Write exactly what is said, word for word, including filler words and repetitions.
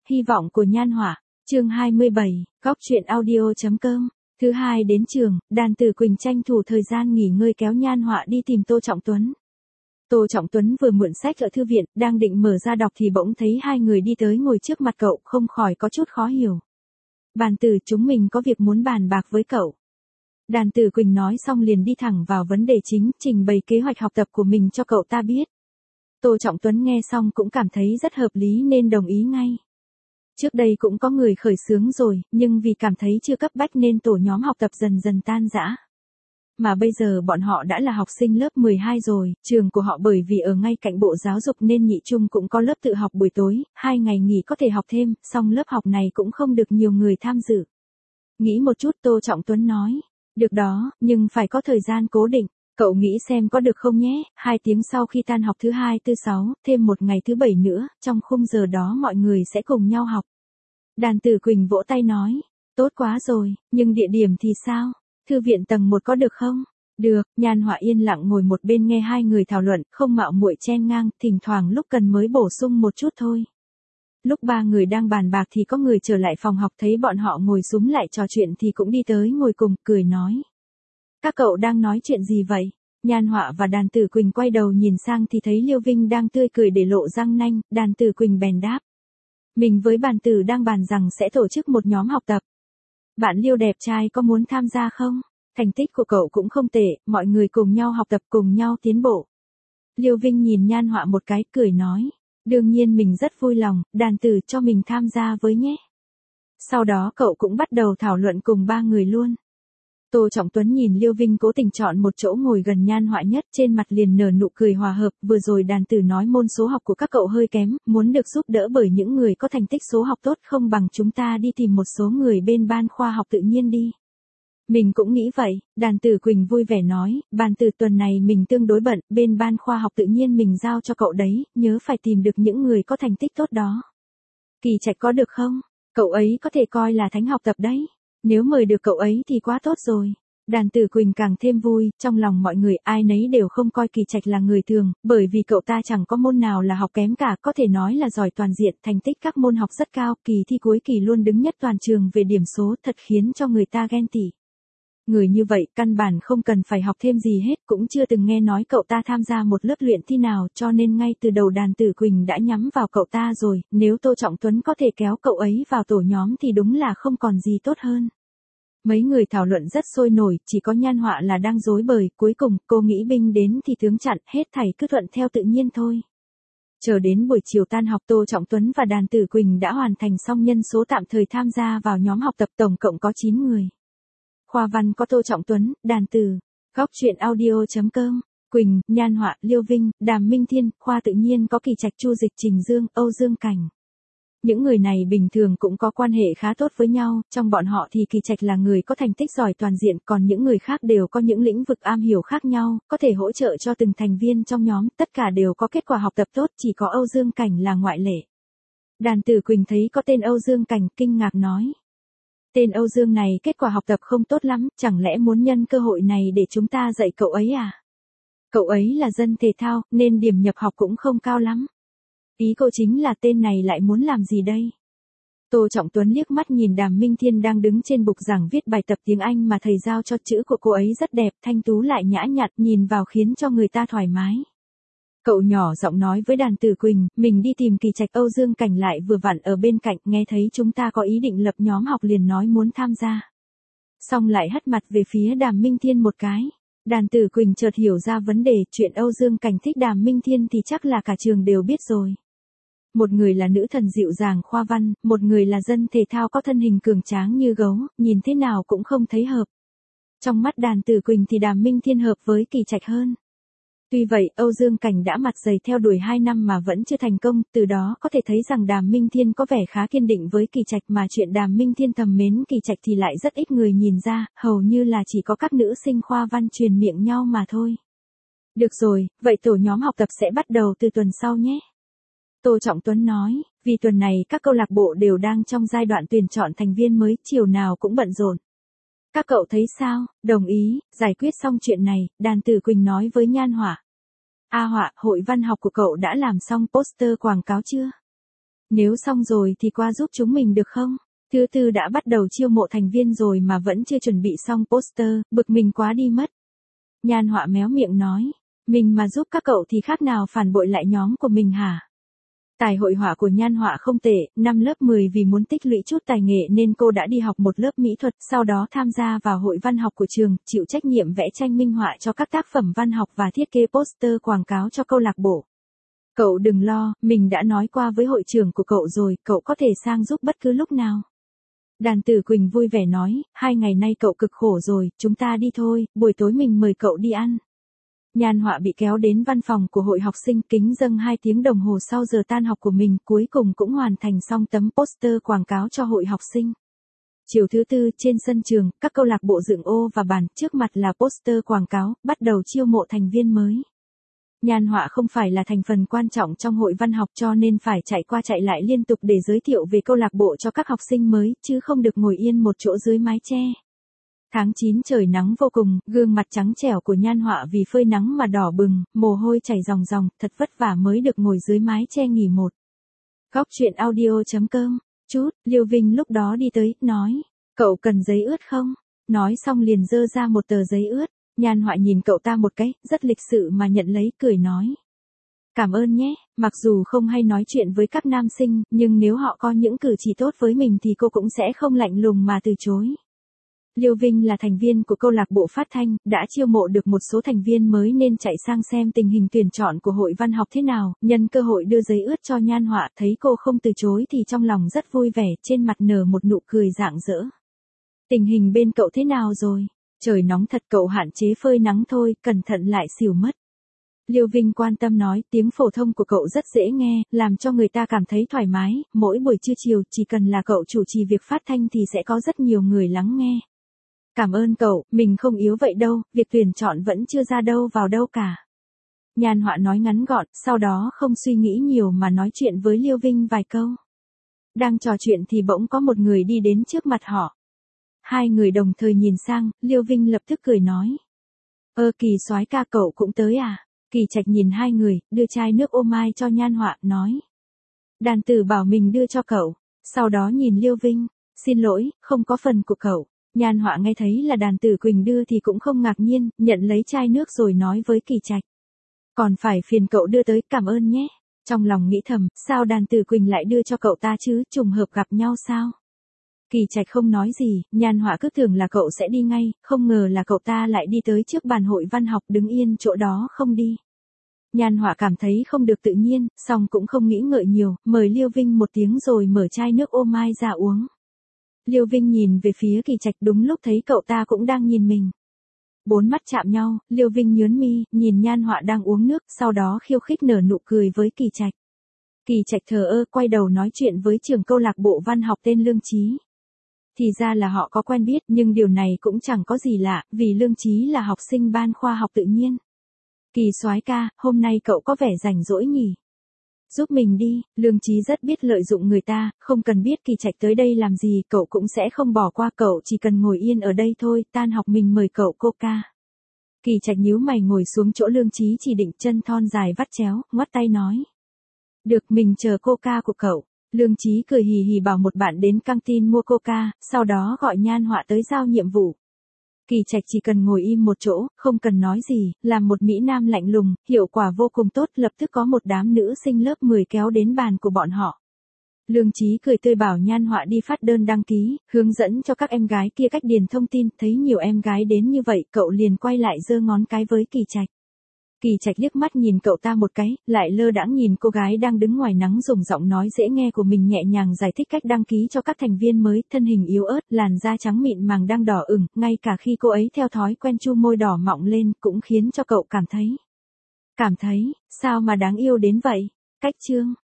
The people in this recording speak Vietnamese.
Hy vọng của Nhan Họa, chương hai mươi bảy, góc truyện audio.com. Thứ hai đến trường, Đàn Tử Quỳnh tranh thủ thời gian nghỉ ngơi kéo Nhan Họa đi tìm Tô Trọng Tuấn. Tô Trọng Tuấn vừa mượn sách ở thư viện, đang định mở ra đọc thì bỗng thấy hai người đi tới ngồi trước mặt cậu, không khỏi có chút khó hiểu. Bàn tử, chúng mình có việc muốn bàn bạc với cậu. Đàn Tử Quỳnh nói xong liền đi thẳng vào vấn đề chính, trình bày kế hoạch học tập của mình cho cậu ta biết. Tô Trọng Tuấn nghe xong cũng cảm thấy rất hợp lý nên đồng ý ngay. Trước đây cũng có người khởi xướng rồi, nhưng vì cảm thấy chưa cấp bách nên tổ nhóm học tập dần dần tan rã. Mà bây giờ bọn họ đã là học sinh lớp mười hai rồi, trường của họ bởi vì ở ngay cạnh Bộ Giáo dục nên nhị trung cũng có lớp tự học buổi tối, hai ngày nghỉ có thể học thêm, song lớp học này cũng không được nhiều người tham dự. Nghĩ một chút, Tô Trọng Tuấn nói, được đó, nhưng phải có thời gian cố định. Cậu nghĩ xem có được không nhé, hai tiếng sau khi tan học thứ hai thứ sáu, thêm một ngày thứ bảy nữa, trong khung giờ đó mọi người sẽ cùng nhau học. Đàn Tử Quỳnh vỗ tay nói, tốt quá rồi, nhưng địa điểm thì sao? Thư viện tầng một có được không? Được, Nhan Họa yên lặng ngồi một bên nghe hai người thảo luận, không mạo muội chen ngang, thỉnh thoảng lúc cần mới bổ sung một chút thôi. Lúc ba người đang bàn bạc thì có người trở lại phòng học, thấy bọn họ ngồi xúm lại trò chuyện thì cũng đi tới ngồi cùng, cười nói. Các cậu đang nói chuyện gì vậy? Nhan Họa và Đàn Tử Quỳnh quay đầu nhìn sang thì thấy Liêu Vinh đang tươi cười để lộ răng nanh, Đàn Tử Quỳnh bèn đáp. Mình với Bàn Tử đang bàn rằng sẽ tổ chức một nhóm học tập. Bạn Liêu đẹp trai có muốn tham gia không? Thành tích của cậu cũng không tệ, mọi người cùng nhau học tập cùng nhau tiến bộ. Liêu Vinh nhìn Nhan Họa một cái, cười nói. Đương nhiên mình rất vui lòng, Đàn Tử cho mình tham gia với nhé. Sau đó cậu cũng bắt đầu thảo luận cùng ba người luôn. Tô Trọng Tuấn nhìn Liêu Vinh cố tình chọn một chỗ ngồi gần Nhan Họa nhất, trên mặt liền nở nụ cười hòa hợp, vừa rồi Đàn Tử nói môn số học của các cậu hơi kém, muốn được giúp đỡ bởi những người có thành tích số học tốt, không bằng chúng ta đi tìm một số người bên ban khoa học tự nhiên đi. Mình cũng nghĩ vậy, Đàn Tử Quỳnh vui vẻ nói, Bàn Tử tuần này mình tương đối bận, bên ban khoa học tự nhiên mình giao cho cậu đấy, nhớ phải tìm được những người có thành tích tốt đó. Kỳ Trạch có được không? Cậu ấy có thể coi là thánh học tập đấy. Nếu mời được cậu ấy thì quá tốt rồi. Đàn Tử Quỳnh càng thêm vui, trong lòng mọi người ai nấy đều không coi Kỳ Trạch là người thường, bởi vì cậu ta chẳng có môn nào là học kém cả, có thể nói là giỏi toàn diện, thành tích các môn học rất cao, kỳ thi cuối kỳ luôn đứng nhất toàn trường về điểm số, thật khiến cho người ta ghen tị. Người như vậy căn bản không cần phải học thêm gì hết, cũng chưa từng nghe nói cậu ta tham gia một lớp luyện thi nào, cho nên ngay từ đầu Đàn Tử Quỳnh đã nhắm vào cậu ta rồi, nếu Tô Trọng Tuấn có thể kéo cậu ấy vào tổ nhóm thì đúng là không còn gì tốt hơn. Mấy người thảo luận rất sôi nổi, chỉ có Nhan Họa là đang rối bời, cuối cùng cô nghĩ binh đến thì tướng chặn, hết thảy cứ thuận theo tự nhiên thôi. Chờ đến buổi chiều tan học, Tô Trọng Tuấn và Đàn Tử Quỳnh đã hoàn thành xong nhân số tạm thời tham gia vào nhóm học tập, tổng cộng có chín người. Khoa văn có Tô Trọng Tuấn, Đàn Tử, góc truyện audio.com, Quỳnh, Nhan Họa, Liêu Vinh, Đàm Minh Thiên, khoa tự nhiên có Kỳ Trạch, Chu Dịch, Trình Dương, Âu Dương Cảnh. Những người này bình thường cũng có quan hệ khá tốt với nhau, trong bọn họ thì Kỳ Trạch là người có thành tích giỏi toàn diện, còn những người khác đều có những lĩnh vực am hiểu khác nhau, có thể hỗ trợ cho từng thành viên trong nhóm, tất cả đều có kết quả học tập tốt, chỉ có Âu Dương Cảnh là ngoại lệ. Đàn Tử Quỳnh thấy có tên Âu Dương Cảnh, kinh ngạc nói. Tên Âu Dương này kết quả học tập không tốt lắm, chẳng lẽ muốn nhân cơ hội này để chúng ta dạy cậu ấy à? Cậu ấy là dân thể thao, nên điểm nhập học cũng không cao lắm. Ý cô chính là tên này lại muốn làm gì đây? Tô Trọng Tuấn liếc mắt nhìn Đàm Minh Thiên đang đứng trên bục giảng viết bài tập tiếng Anh mà thầy giao cho, chữ của cô ấy rất đẹp, thanh tú lại nhã nhặn, nhìn vào khiến cho người ta thoải mái. Cậu nhỏ giọng nói với Đàn Tử Quỳnh, mình đi tìm Kỳ Trạch. Âu Dương Cảnh lại vừa vặn ở bên cạnh, nghe thấy chúng ta có ý định lập nhóm học liền nói muốn tham gia. Xong lại hất mặt về phía Đàm Minh Thiên một cái. Đàn Tử Quỳnh chợt hiểu ra vấn đề, chuyện Âu Dương Cảnh thích Đàm Minh Thiên thì chắc là cả trường đều biết rồi. Một người là nữ thần dịu dàng khoa văn, một người là dân thể thao có thân hình cường tráng như gấu, nhìn thế nào cũng không thấy hợp. Trong mắt Đàn Tử Quỳnh thì Đàm Minh Thiên hợp với Kỳ Trạch hơn. Tuy vậy, Âu Dương Cảnh đã mặt dày theo đuổi hai năm mà vẫn chưa thành công, từ đó có thể thấy rằng Đàm Minh Thiên có vẻ khá kiên định với Kỳ Trạch, mà chuyện Đàm Minh Thiên thầm mến Kỳ Trạch thì lại rất ít người nhìn ra, hầu như là chỉ có các nữ sinh khoa văn truyền miệng nhau mà thôi. Được rồi, vậy tổ nhóm học tập sẽ bắt đầu từ tuần sau nhé. Tô Trọng Tuấn nói, vì tuần này các câu lạc bộ đều đang trong giai đoạn tuyển chọn thành viên mới, chiều nào cũng bận rộn. Các cậu thấy sao? Đồng ý, giải quyết xong chuyện này, Đàn Tử Quỳnh nói với Nhan Họa. A Họa, hội văn học của cậu đã làm xong poster quảng cáo chưa? Nếu xong rồi thì qua giúp chúng mình được không? Thứ tư đã bắt đầu chiêu mộ thành viên rồi mà vẫn chưa chuẩn bị xong poster, bực mình quá đi mất. Nhan Họa méo miệng nói, mình mà giúp các cậu thì khác nào phản bội lại nhóm của mình hả? Tài hội họa của Nhan Họa không tệ, năm lớp mười vì muốn tích lũy chút tài nghệ nên cô đã đi học một lớp mỹ thuật, sau đó tham gia vào hội văn học của trường, chịu trách nhiệm vẽ tranh minh họa cho các tác phẩm văn học và thiết kế poster quảng cáo cho câu lạc bộ. Cậu đừng lo, mình đã nói qua với hội trưởng của cậu rồi, cậu có thể sang giúp bất cứ lúc nào. Đàn Tử Quỳnh vui vẻ nói, hai ngày nay cậu cực khổ rồi, chúng ta đi thôi, buổi tối mình mời cậu đi ăn. Nhan Họa bị kéo đến văn phòng của hội học sinh, kính dâng hai tiếng đồng hồ sau giờ tan học của mình, cuối cùng cũng hoàn thành xong tấm poster quảng cáo cho hội học sinh. Chiều thứ tư, trên sân trường, các câu lạc bộ dựng ô và bàn, trước mặt là poster quảng cáo, bắt đầu chiêu mộ thành viên mới. Nhan Họa không phải là thành phần quan trọng trong hội văn học cho nên phải chạy qua chạy lại liên tục để giới thiệu về câu lạc bộ cho các học sinh mới, chứ không được ngồi yên một chỗ dưới mái che. Tháng chín trời nắng vô cùng, gương mặt trắng trẻo của Nhan Họa vì phơi nắng mà đỏ bừng, mồ hôi chảy ròng ròng, thật vất vả mới được ngồi dưới mái che nghỉ một. Góc truyện audio chấm com, chút, Liêu Vinh lúc đó đi tới, nói, cậu cần giấy ướt không? Nói xong liền giơ ra một tờ giấy ướt. Nhan Họa nhìn cậu ta một cái, rất lịch sự mà nhận lấy, cười nói. Cảm ơn nhé, mặc dù không hay nói chuyện với các nam sinh, nhưng nếu họ có những cử chỉ tốt với mình thì cô cũng sẽ không lạnh lùng mà từ chối. Liêu Vinh là thành viên của câu lạc bộ phát thanh, đã chiêu mộ được một số thành viên mới nên chạy sang xem tình hình tuyển chọn của hội văn học thế nào, nhân cơ hội đưa giấy ướt cho Nhan Họa, thấy cô không từ chối thì trong lòng rất vui vẻ, trên mặt nở một nụ cười rạng rỡ. Tình hình bên cậu thế nào rồi? Trời nóng thật, cậu hạn chế phơi nắng thôi, cẩn thận lại xỉu mất. Liêu Vinh quan tâm nói, tiếng phổ thông của cậu rất dễ nghe, làm cho người ta cảm thấy thoải mái, mỗi buổi trưa chiều chỉ cần là cậu chủ trì việc phát thanh thì sẽ có rất nhiều người lắng nghe. Cảm ơn cậu, mình không yếu vậy đâu, việc tuyển chọn vẫn chưa ra đâu vào đâu cả. Nhan Họa nói ngắn gọn, sau đó không suy nghĩ nhiều mà nói chuyện với Liêu Vinh vài câu. Đang trò chuyện thì bỗng có một người đi đến trước mặt họ. Hai người đồng thời nhìn sang, Liêu Vinh lập tức cười nói. Ơ Kỳ soái ca, cậu cũng tới à? Kỳ Trạch nhìn hai người, đưa chai nước ô mai cho Nhan Họa, nói. Đàn Tử bảo mình đưa cho cậu, sau đó nhìn Liêu Vinh, xin lỗi, không có phần của cậu. Nhan Họa nghe thấy là Đàn Tử Quỳnh đưa thì cũng không ngạc nhiên, nhận lấy chai nước rồi nói với Kỳ Trạch. Còn phải phiền cậu đưa tới, cảm ơn nhé. Trong lòng nghĩ thầm, sao Đàn Tử Quỳnh lại đưa cho cậu ta chứ, trùng hợp gặp nhau sao? Kỳ Trạch không nói gì, Nhan Họa cứ tưởng là cậu sẽ đi ngay, không ngờ là cậu ta lại đi tới trước bàn hội văn học đứng yên chỗ đó không đi. Nhan Họa cảm thấy không được tự nhiên, song cũng không nghĩ ngợi nhiều, mời Liêu Vinh một tiếng rồi mở chai nước ô mai ra uống. Liêu Vinh nhìn về phía Kỳ Trạch, đúng lúc thấy cậu ta cũng đang nhìn mình. Bốn mắt chạm nhau, Liêu Vinh nhướng mi, nhìn Nhan Họa đang uống nước, sau đó khiêu khích nở nụ cười với Kỳ Trạch. Kỳ Trạch thờ ơ quay đầu nói chuyện với trưởng câu lạc bộ văn học tên Lương Chí. Thì ra là họ có quen biết, nhưng điều này cũng chẳng có gì lạ, vì Lương Chí là học sinh ban khoa học tự nhiên. Kỳ soái ca, hôm nay cậu có vẻ rảnh rỗi nhỉ? Giúp mình đi, Lương Chí rất biết lợi dụng người ta, không cần biết Kỳ Trạch tới đây làm gì, cậu cũng sẽ không bỏ qua, cậu chỉ cần ngồi yên ở đây thôi, tan học mình mời cậu coca. Kỳ Trạch nhíu mày ngồi xuống chỗ Lương Chí chỉ định, chân thon dài vắt chéo, ngoắt tay nói. Được, mình chờ coca của cậu. Lương Chí cười hì hì bảo một bạn đến căng tin mua coca, sau đó gọi Nhan Họa tới giao nhiệm vụ. Kỳ Trạch chỉ cần ngồi im một chỗ, không cần nói gì, làm một mỹ nam lạnh lùng, hiệu quả vô cùng tốt, lập tức có một đám nữ sinh lớp mười kéo đến bàn của bọn họ. Lương Chí cười tươi bảo Nhan Họa đi phát đơn đăng ký, hướng dẫn cho các em gái kia cách điền thông tin, thấy nhiều em gái đến như vậy, cậu liền quay lại giơ ngón cái với Kỳ Trạch. Kỳ Trạch liếc mắt nhìn cậu ta một cái, lại lơ đãng nhìn cô gái đang đứng ngoài nắng dùng giọng nói dễ nghe của mình nhẹ nhàng giải thích cách đăng ký cho các thành viên mới, thân hình yếu ớt, làn da trắng mịn màng đang đỏ ửng, ngay cả khi cô ấy theo thói quen chu môi đỏ mọng lên, cũng khiến cho cậu cảm thấy. Cảm thấy, sao mà đáng yêu đến vậy? Cách chương.